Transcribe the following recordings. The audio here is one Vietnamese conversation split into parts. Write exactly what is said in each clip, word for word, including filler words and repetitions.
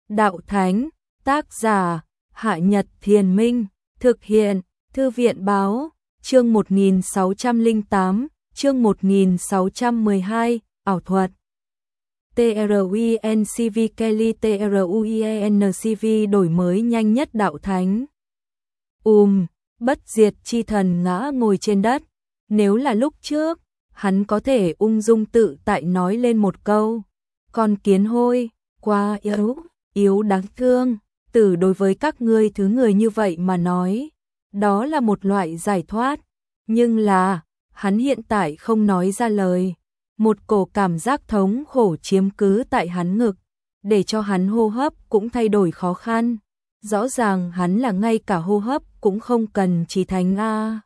Đạo Thánh, tác giả, Hạ Nhật Thiền Minh, thực hiện, Thư viện Báo, chương một nghìn sáu trăm lẻ tám, chương một nghìn sáu trăm mười hai, ảo thuật. TRUINCV Kelly TRUIENCV đổi mới nhanh nhất Đạo Thánh. Ùm, bất diệt chi thần ngã ngồi trên đất. Nếu là lúc trước, hắn có thể ung dung tự tại nói lên một câu. Con kiến hôi, quá yếu, yếu đáng thương. Tử đối với các ngươi thứ người như vậy mà nói, đó là một loại giải thoát. Nhưng là, hắn hiện tại không nói ra lời. Một cổ cảm giác thống khổ chiếm cứ tại hắn ngực, để cho hắn hô hấp cũng thay đổi khó khăn. Rõ ràng hắn là ngay cả hô hấp cũng không cần chỉ thành A.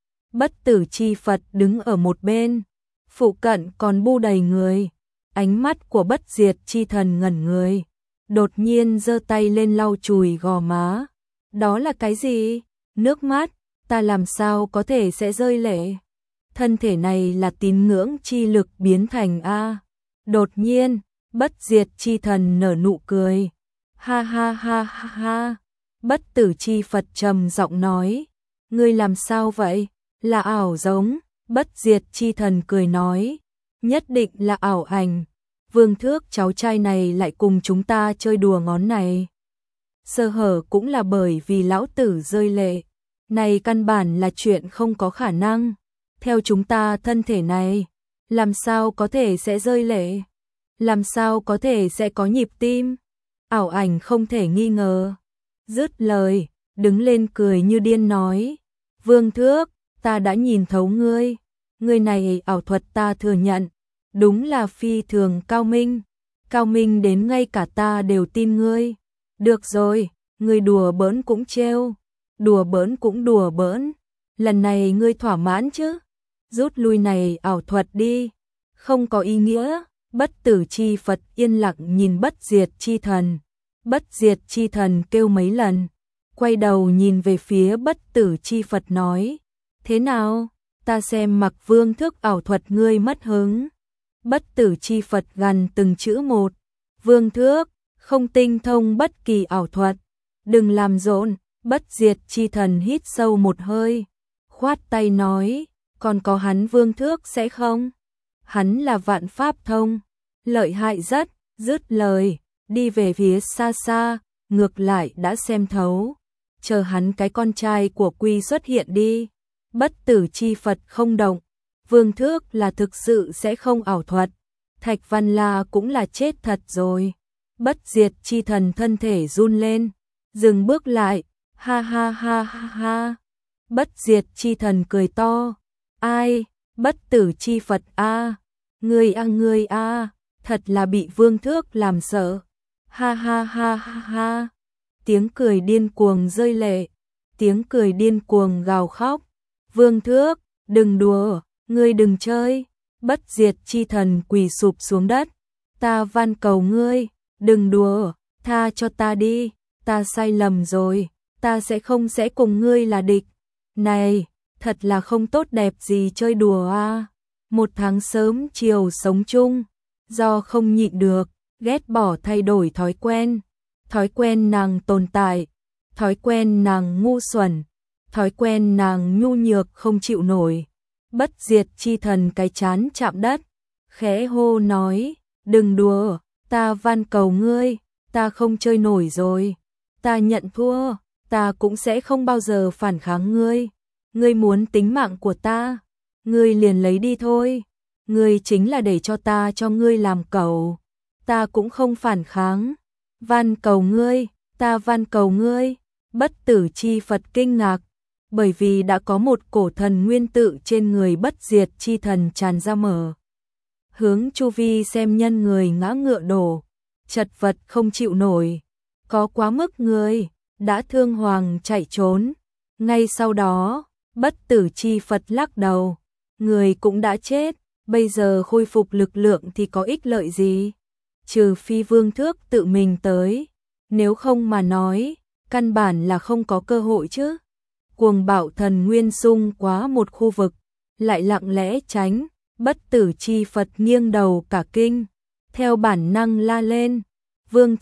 Bất tử chi Phật đứng ở một bên, phụ cận còn bu đầy người. Ánh mắt của bất diệt chi thần ngẩn người, đột nhiên giơ tay lên lau chùi gò má. Đó là cái gì? Nước mắt, ta làm sao có thể sẽ rơi lệ? Thân thể này là tín ngưỡng chi lực biến thành A. Đột nhiên, bất diệt chi thần nở nụ cười. Ha ha ha ha ha. Bất tử chi Phật trầm giọng nói. Ngươi làm sao vậy? Là ảo giống. Bất diệt chi thần cười nói. Nhất định là ảo ảnh. Vương Thước cháu trai này lại cùng chúng ta chơi đùa ngón này. Sơ hở cũng là bởi vì lão tử rơi lệ. Này căn bản là chuyện không có khả năng. Theo chúng ta thân thể này, làm sao có thể sẽ rơi lệ? Làm sao có thể sẽ có nhịp tim? Ảo ảnh không thể nghi ngờ. Dứt lời, đứng lên cười như điên nói. Vương Thước, ta đã nhìn thấu ngươi. Ngươi này ảo thuật ta thừa nhận. Đúng là phi thường cao minh. Cao minh đến ngay cả ta đều tin ngươi. Được rồi, ngươi đùa bỡn cũng trêu. Đùa bỡn cũng đùa bỡn. Lần này ngươi thỏa mãn chứ? Rút lui này ảo thuật đi. Không có ý nghĩa. Bất tử chi Phật yên lặng nhìn bất diệt chi thần. Bất diệt chi thần kêu mấy lần. Quay đầu nhìn về phía bất tử chi Phật nói. Thế nào? Ta xem mặc Vương Thước ảo thuật ngươi mất hứng. Bất tử chi Phật gằn từng chữ một. Vương Thước, không tinh thông bất kỳ ảo thuật. Đừng làm rộn. Bất diệt chi thần hít sâu một hơi. Khoát tay nói. Còn có hắn Vương Thước sẽ không? Hắn là vạn pháp thông. Lợi hại rất. Dứt lời. Đi về phía xa xa. Ngược lại đã xem thấu. Chờ hắn cái con trai của Quy xuất hiện đi. Bất tử chi Phật không động. Vương Thước là thực sự sẽ không ảo thuật. Thạch Văn La cũng là chết thật rồi. Bất diệt chi thần thân thể run lên. Dừng bước lại. Ha ha ha ha ha. Bất diệt chi thần cười to. Ai? Bất tử chi Phật a. Ngươi a ngươi a, thật là bị Vương Thước làm sợ. Ha ha ha ha ha. Tiếng cười điên cuồng rơi lệ. Tiếng cười điên cuồng gào khóc. Vương Thước, đừng đùa, ngươi đừng chơi. Bất diệt chi thần quỳ sụp xuống đất. Ta van cầu ngươi, đừng đùa, tha cho ta đi, ta sai lầm rồi, ta sẽ không sẽ cùng ngươi là địch. Này, thật là không tốt đẹp gì chơi đùa a. Một tháng sớm chiều sống chung, do không nhịn được, ghét bỏ thay đổi thói quen. Thói quen nàng tồn tại, thói quen nàng ngu xuẩn, thói quen nàng nhu nhược không chịu nổi. Bất diệt chi thần cái chán chạm đất, khẽ hô nói, đừng đùa, ta van cầu ngươi, ta không chơi nổi rồi, ta nhận thua, ta cũng sẽ không bao giờ phản kháng ngươi. Ngươi muốn tính mạng của ta, ngươi liền lấy đi thôi. Ngươi chính là để cho ta cho ngươi làm cẩu, ta cũng không phản kháng. Van cầu ngươi, ta van cầu ngươi. Bất tử chi Phật kinh ngạc, bởi vì đã có một cổ thần nguyên tự trên người bất diệt chi thần tràn ra mở. Hướng chu vi xem nhân người ngã ngựa đổ, chật vật không chịu nổi. Có quá mức người, đã thương hoàng chạy trốn. Ngay sau đó, bất tử chi Phật lắc đầu. Người cũng đã chết, bây giờ khôi phục lực lượng thì có ích lợi gì? Trừ phi Vương Thước tự mình tới. Nếu không mà nói, căn bản là không có cơ hội chứ. Cuồng bạo thần nguyên xung quá một khu vực, lại lặng lẽ tránh. Bất tử chi Phật nghiêng đầu cả kinh, theo bản năng la lên. Vương Thước,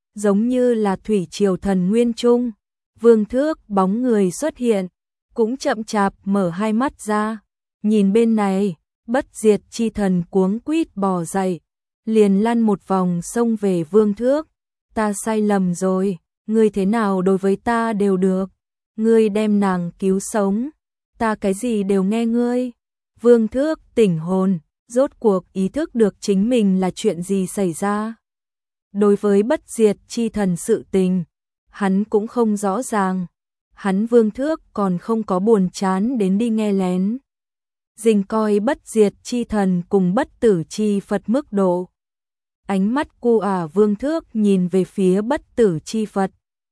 giống như là thủy triều thần nguyên trung. Vương Thước bóng người xuất hiện, cũng chậm chạp mở hai mắt ra, nhìn bên này, Bất Diệt chi thần cuống quýt bò dậy, liền lăn một vòng xông về Vương Thước. Ta sai lầm rồi, ngươi thế nào đối với ta đều được, ngươi đem nàng cứu sống, ta cái gì đều nghe ngươi. Vương Thước tỉnh hồn, rốt cuộc ý thức được chính mình là chuyện gì xảy ra. Đối với Bất Diệt chi thần sự tình, hắn cũng không rõ ràng, hắn Vương Thước còn không có buồn chán đến đi nghe lén. Dình coi Bất Diệt chi thần cùng Bất Tử chi Phật mức độ. Ánh mắt cu ả Vương Thước nhìn về phía Bất Tử chi Phật,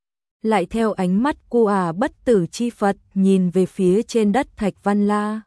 lại theo ánh mắt cu ả Bất Tử chi Phật nhìn về phía trên đất Thạch Văn La.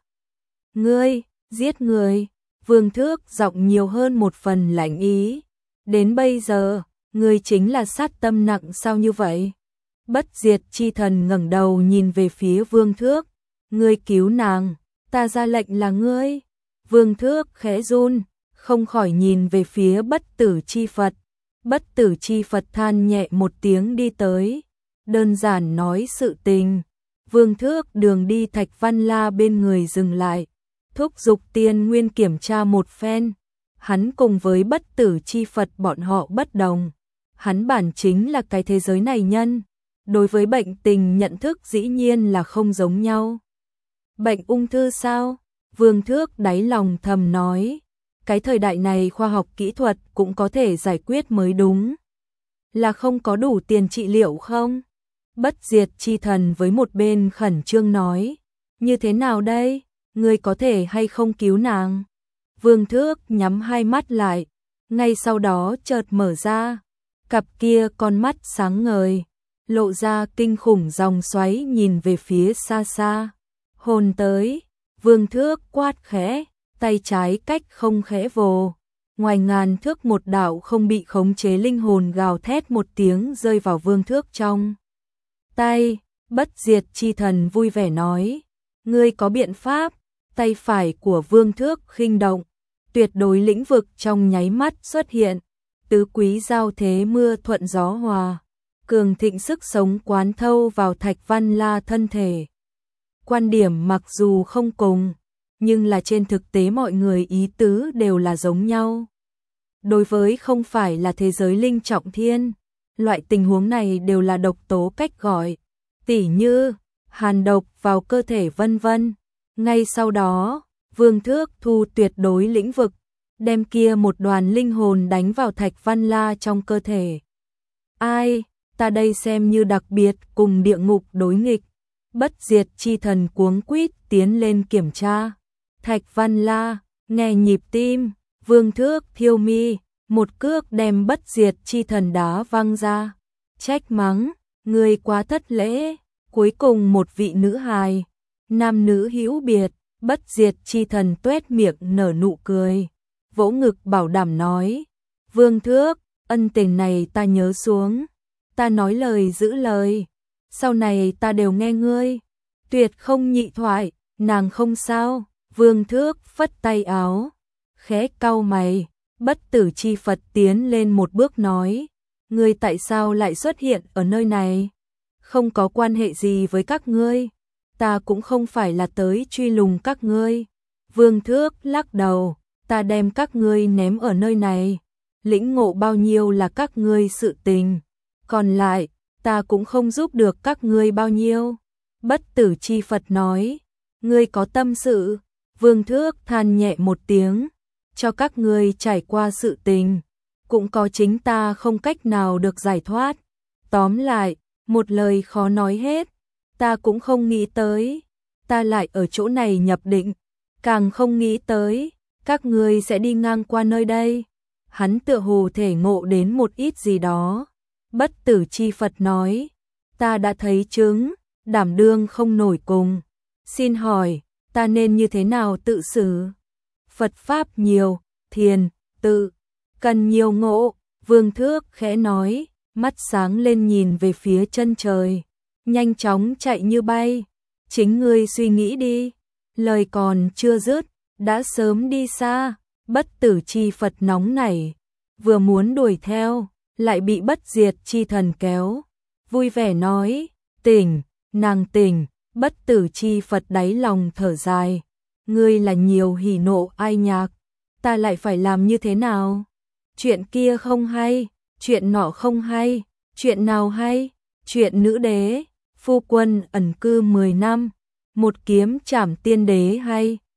Ngươi, giết người. Vương Thước giọng nhiều hơn một phần lạnh ý. Đến bây giờ, ngươi chính là sát tâm nặng sao như vậy? Bất Diệt chi thần ngẩng đầu nhìn về phía Vương Thước. Ngươi cứu nàng, ta ra lệnh là ngươi. Vương Thước khẽ run, không khỏi nhìn về phía Bất Tử chi Phật. Bất Tử chi Phật than nhẹ một tiếng đi tới, đơn giản nói sự tình. Vương Thước đường đi Thạch Văn La bên người dừng lại, thúc giục Tiên Nguyên kiểm tra một phen. Hắn cùng với Bất Tử chi Phật bọn họ bất đồng, hắn bản chính là cái thế giới này nhân, đối với bệnh tình nhận thức dĩ nhiên là không giống nhau. Bệnh ung thư sao? Vương Thước đáy lòng thầm nói, cái thời đại này khoa học kỹ thuật cũng có thể giải quyết mới đúng. Là không có đủ tiền trị liệu không? Bất Diệt chi thần với một bên khẩn trương nói, như thế nào đây? Ngươi có thể hay không cứu nàng? Vương Thước nhắm hai mắt lại, ngay sau đó chợt mở ra, cặp kia con mắt sáng ngời, lộ ra kinh khủng dòng xoáy nhìn về phía xa xa. Hồn tới, Vương Thước quát khẽ, tay trái cách không khẽ vồ, ngoài ngàn thước một đạo không bị khống chế linh hồn gào thét một tiếng rơi vào Vương Thước trong tay. Bất Diệt chi thần vui vẻ nói, ngươi có biện pháp? Tay phải của Vương Thước khinh động, tuyệt đối lĩnh vực trong nháy mắt xuất hiện, tứ quý giao thế mưa thuận gió hòa, cường thịnh sức sống quán thâu vào Thạch Văn La thân thể. Quan điểm mặc dù không cùng, nhưng là trên thực tế mọi người ý tứ đều là giống nhau. Đối với không phải là thế giới linh trọng thiên, loại tình huống này đều là độc tố cách gọi, tỉ như hàn độc vào cơ thể vân vân. Ngay sau đó, Vương Thước thu tuyệt đối lĩnh vực, đem kia một đoàn linh hồn đánh vào Thạch Văn La trong cơ thể. Ai, ta đây xem như đặc biệt cùng địa ngục đối nghịch. Bất Diệt chi thần cuống quýt tiến lên kiểm tra. Thạch Văn La, nghe nhịp tim, Vương Thước thiêu mi, một cước đem Bất Diệt chi thần đá văng ra. Trách mắng, người quá thất lễ. Cuối cùng một vị nữ hài, nam nữ hữu biệt, Bất Diệt chi thần tuét miệng nở nụ cười, vỗ ngực bảo đảm nói, Vương Thước, ân tình này ta nhớ xuống, ta nói lời giữ lời, sau này ta đều nghe ngươi, tuyệt không nhị thoại. Nàng không sao. Vương Thước phất tay áo, khẽ cau mày. Bất Tử chi Phật tiến lên một bước nói, ngươi tại sao lại xuất hiện ở nơi này? Không có quan hệ gì với các ngươi, ta cũng không phải là tới truy lùng các ngươi. Vương Thước lắc đầu, ta đem các ngươi ném ở nơi này, lĩnh ngộ bao nhiêu là các ngươi sự tình, còn lại, ta cũng không giúp được các ngươi bao nhiêu. Bất Tử chi Phật nói, ngươi có tâm sự. Vương Thước than nhẹ một tiếng, cho các ngươi trải qua sự tình, cũng có chính ta không cách nào được giải thoát. Tóm lại, một lời khó nói hết, ta cũng không nghĩ tới, ta lại ở chỗ này nhập định, càng không nghĩ tới, các ngươi sẽ đi ngang qua nơi đây. Hắn tựa hồ thể ngộ đến một ít gì đó. Bất Tử chi Phật nói, ta đã thấy chứng, đảm đương không nổi cùng. Xin hỏi, ta nên như thế nào tự xử? Phật Pháp nhiều, thiền, tự, cần nhiều ngộ. Vương Thước khẽ nói, mắt sáng lên nhìn về phía chân trời, nhanh chóng chạy như bay. Chính ngươi suy nghĩ đi. Lời còn chưa dứt, đã sớm đi xa. Bất Tử chi Phật nóng nảy, vừa muốn đuổi theo, lại bị Bất Diệt Chi Thần kéo, vui vẻ nói, tỉnh, nàng tỉnh, Bất Tử Chi Phật đáy lòng thở dài, ngươi là nhiều hỉ nộ ai nhạc, ta lại phải làm như thế nào? Chuyện kia không hay, chuyện nọ không hay, chuyện nào hay? Chuyện nữ đế, phu quân ẩn cư mười năm, một kiếm trảm tiên đế hay?